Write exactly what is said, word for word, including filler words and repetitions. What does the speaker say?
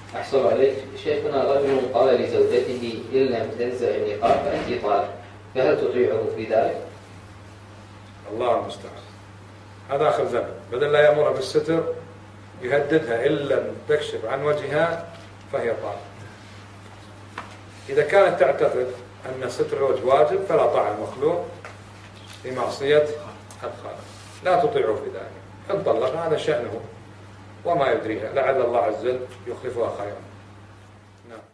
أحسن عليك شيخنا. رجل قال لزوجته إن لم تنزع النقاب فأنت طالق، فهل تطيعه في ذلك؟ الله المستعان. هذا آخر زمن، بدل لا يأمرها بالستر يهددها إن لم تكشف عن وجهها فهي طالق. إذا كانت تعتقد أن ستر الوجه واجب فلا طاعة المخلوق في معصية الخالق، لا تطيعه في ذلك. إن طلق هذا شأنه وما يدريها، لعل الله عز وجل يخلفها خيرا.